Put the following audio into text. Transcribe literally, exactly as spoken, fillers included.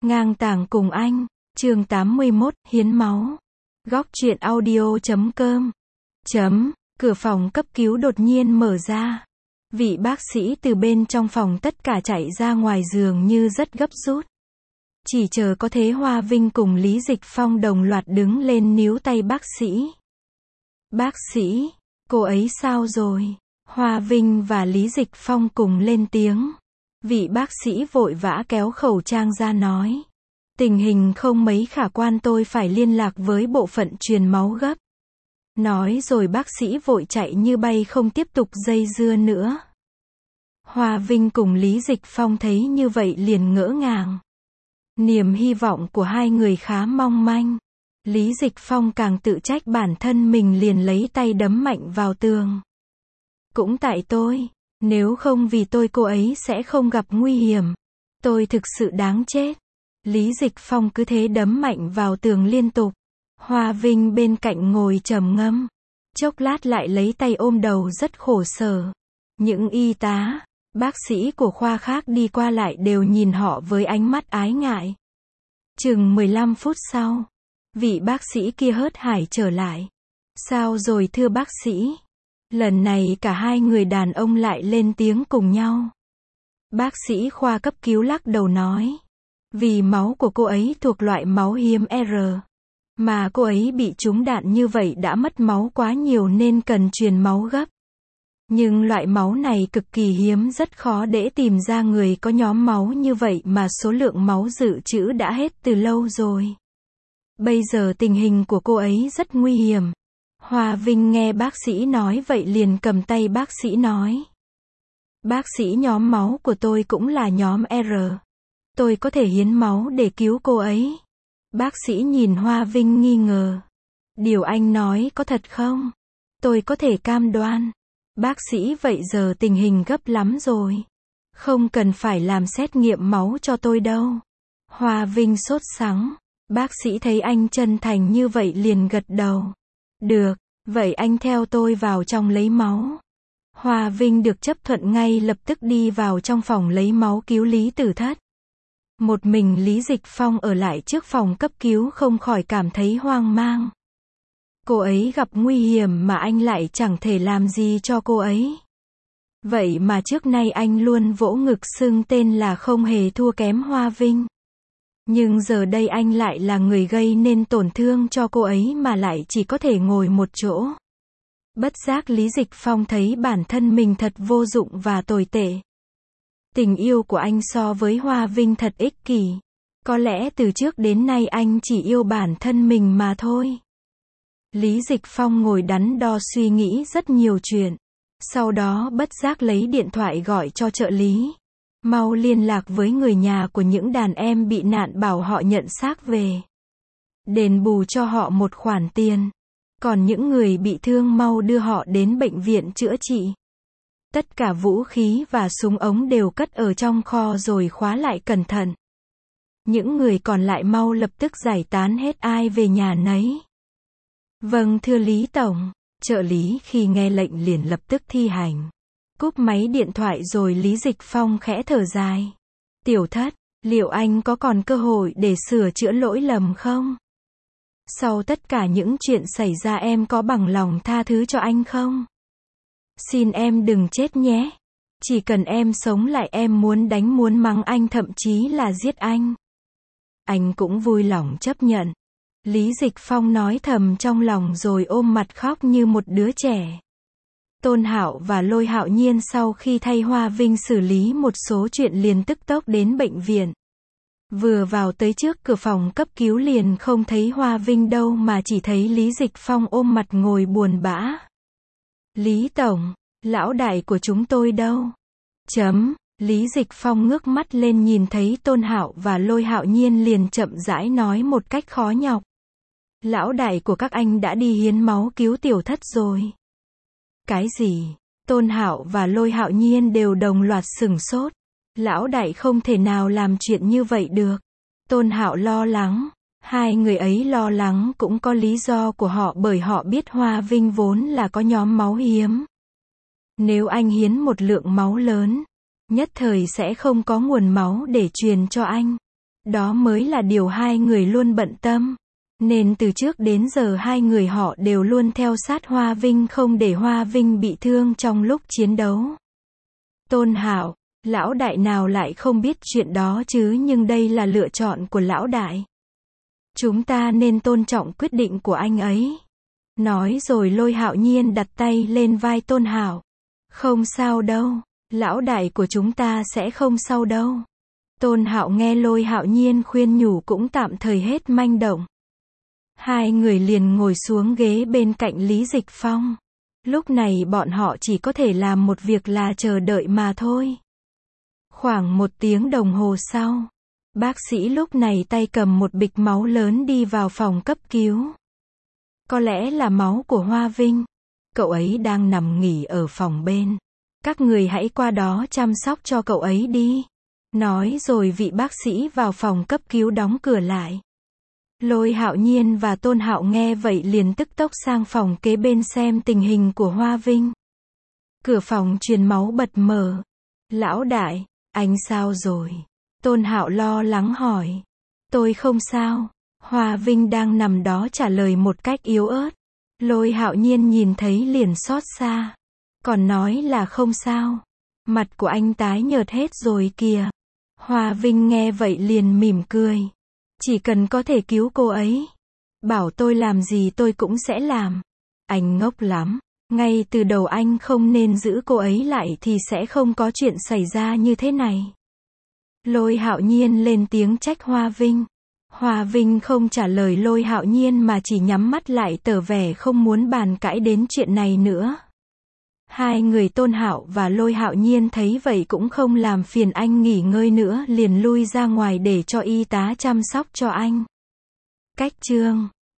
Ngang tàng cùng anh, chương tám mươi mốt, hiến máu. Góc truyện audio chấm com. Chấm, cửa phòng cấp cứu đột nhiên mở ra. Vị bác sĩ từ bên trong phòng tất cả chạy ra ngoài giường như rất gấp rút. Chỉ chờ có thế Hoa Vinh cùng Lý Dịch Phong đồng loạt đứng lên níu tay bác sĩ. Bác sĩ, cô ấy sao rồi? Hoa Vinh và Lý Dịch Phong cùng lên tiếng. Vị bác sĩ vội vã kéo khẩu trang ra nói. Tình hình không mấy khả quan, tôi phải liên lạc với bộ phận truyền máu gấp. Nói rồi bác sĩ vội chạy như bay không tiếp tục dây dưa nữa. Hoa Vinh cùng Lý Dịch Phong thấy như vậy liền ngỡ ngàng. Niềm hy vọng của hai người khá mong manh. Lý Dịch Phong càng tự trách bản thân mình liền lấy tay đấm mạnh vào tường. Cũng tại tôi, nếu không vì tôi cô ấy sẽ không gặp nguy hiểm. Tôi thực sự đáng chết. Lý Dịch Phong cứ thế đấm mạnh vào tường liên tục. Hoa Vinh bên cạnh ngồi trầm ngâm. Chốc lát lại lấy tay ôm đầu rất khổ sở. Những y tá, bác sĩ của khoa khác đi qua lại đều nhìn họ với ánh mắt ái ngại. Chừng mười lăm phút sau, vị bác sĩ kia hớt hải trở lại. Sao rồi thưa bác sĩ? Lần này cả hai người đàn ông lại lên tiếng cùng nhau. Bác sĩ khoa cấp cứu lắc đầu nói. Vì máu của cô ấy thuộc loại máu hiếm R. Mà cô ấy bị trúng đạn như vậy đã mất máu quá nhiều nên cần truyền máu gấp. Nhưng loại máu này cực kỳ hiếm, rất khó để tìm ra người có nhóm máu như vậy mà số lượng máu dự trữ đã hết từ lâu rồi. Bây giờ tình hình của cô ấy rất nguy hiểm. Hoa Vinh nghe bác sĩ nói vậy liền cầm tay bác sĩ nói. Bác sĩ, nhóm máu của tôi cũng là nhóm R. Tôi có thể hiến máu để cứu cô ấy. Bác sĩ nhìn Hoa Vinh nghi ngờ. Điều anh nói có thật không? Tôi có thể cam đoan. Bác sĩ, vậy giờ tình hình gấp lắm rồi. Không cần phải làm xét nghiệm máu cho tôi đâu. Hoa Vinh sốt sắng. Bác sĩ thấy anh chân thành như vậy liền gật đầu. Được, vậy anh theo tôi vào trong lấy máu. Hoa Vinh được chấp thuận ngay lập tức đi vào trong phòng lấy máu cứu Lý Tử Thất. Một mình Lý Dịch Phong ở lại trước phòng cấp cứu không khỏi cảm thấy hoang mang. Cô ấy gặp nguy hiểm mà anh lại chẳng thể làm gì cho cô ấy. Vậy mà trước nay anh luôn vỗ ngực xưng tên là không hề thua kém Hoa Vinh. Nhưng giờ đây anh lại là người gây nên tổn thương cho cô ấy mà lại chỉ có thể ngồi một chỗ. Bất giác Lý Dịch Phong thấy bản thân mình thật vô dụng và tồi tệ. Tình yêu của anh so với Hoa Vinh thật ích kỷ. Có lẽ từ trước đến nay anh chỉ yêu bản thân mình mà thôi. Lý Dịch Phong ngồi đắn đo suy nghĩ rất nhiều chuyện. Sau đó bất giác lấy điện thoại gọi cho trợ lý. Mau liên lạc với người nhà của những đàn em bị nạn bảo họ nhận xác về. Đền bù cho họ một khoản tiền. Còn những người bị thương mau đưa họ đến bệnh viện chữa trị. Tất cả vũ khí và súng ống đều cất ở trong kho rồi khóa lại cẩn thận. Những người còn lại mau lập tức giải tán hết, ai về nhà nấy. Vâng thưa Lý Tổng. Trợ lý khi nghe lệnh liền lập tức thi hành. Cúp máy điện thoại rồi Lý Dịch Phong khẽ thở dài. Tiểu Thất, liệu anh có còn cơ hội để sửa chữa lỗi lầm không? Sau tất cả những chuyện xảy ra em có bằng lòng tha thứ cho anh không? Xin em đừng chết nhé. Chỉ cần em sống lại em muốn đánh muốn mắng anh, thậm chí là giết anh. Anh cũng vui lòng chấp nhận. Lý Dịch Phong nói thầm trong lòng rồi ôm mặt khóc như một đứa trẻ. Tôn Hạo và Lôi Hạo Nhiên sau khi thay Hoa Vinh xử lý một số chuyện liền tức tốc đến bệnh viện. Vừa vào tới trước cửa phòng cấp cứu liền không thấy Hoa Vinh đâu mà chỉ thấy Lý Dịch Phong ôm mặt ngồi buồn bã. Lý Tổng, lão đại của chúng tôi đâu? Chấm, Lý Dịch Phong ngước mắt lên nhìn thấy Tôn Hạo và Lôi Hạo Nhiên liền chậm rãi nói một cách khó nhọc. Lão đại của các anh đã đi hiến máu cứu Tiểu Thất rồi. Cái gì? Tôn Hạo và Lôi Hạo Nhiên đều đồng loạt sửng sốt. Lão đại không thể nào làm chuyện như vậy được. Tôn Hạo lo lắng. Hai người ấy lo lắng cũng có lý do của họ, bởi họ biết Hoa Vinh vốn là có nhóm máu hiếm. Nếu anh hiến một lượng máu lớn, nhất thời sẽ không có nguồn máu để truyền cho anh. Đó mới là điều hai người luôn bận tâm. Nên từ trước đến giờ hai người họ đều luôn theo sát Hoa Vinh không để Hoa Vinh bị thương trong lúc chiến đấu. Tôn Hạo, lão đại nào lại không biết chuyện đó chứ, nhưng đây là lựa chọn của lão đại. Chúng ta nên tôn trọng quyết định của anh ấy. Nói rồi Lôi Hạo Nhiên đặt tay lên vai Tôn Hạo. Không sao đâu, lão đại của chúng ta sẽ không sao đâu. Tôn Hạo nghe Lôi Hạo Nhiên khuyên nhủ cũng tạm thời hết manh động. Hai người liền ngồi xuống ghế bên cạnh Lý Dịch Phong. Lúc này bọn họ chỉ có thể làm một việc là chờ đợi mà thôi. Khoảng một tiếng đồng hồ sau, bác sĩ lúc này tay cầm một bịch máu lớn đi vào phòng cấp cứu. Có lẽ là máu của Hoa Vinh. Cậu ấy đang nằm nghỉ ở phòng bên. Các người hãy qua đó chăm sóc cho cậu ấy đi. Nói rồi vị bác sĩ vào phòng cấp cứu đóng cửa lại. Lôi Hạo Nhiên và Tôn Hạo nghe vậy liền tức tốc sang phòng kế bên xem tình hình của Hoa Vinh. Cửa phòng truyền máu bật mở. Lão đại, anh sao rồi? Tôn Hạo lo lắng hỏi. Tôi không sao. Hoa Vinh đang nằm đó trả lời một cách yếu ớt. Lôi Hạo Nhiên nhìn thấy liền xót xa. Còn nói là không sao. Mặt của anh tái nhợt hết rồi kìa. Hoa Vinh nghe vậy liền mỉm cười. Chỉ cần có thể cứu cô ấy, bảo tôi làm gì tôi cũng sẽ làm. Anh ngốc lắm. Ngay từ đầu anh không nên giữ cô ấy lại thì sẽ không có chuyện xảy ra như thế này. Lôi Hạo Nhiên lên tiếng trách Hoa Vinh. Hoa Vinh không trả lời Lôi Hạo Nhiên mà chỉ nhắm mắt lại tỏ vẻ không muốn bàn cãi đến chuyện này nữa. Hai người Tôn Hạo và Lôi Hạo Nhiên thấy vậy cũng không làm phiền anh nghỉ ngơi nữa, liền lui ra ngoài để cho y tá chăm sóc cho anh. Cách chương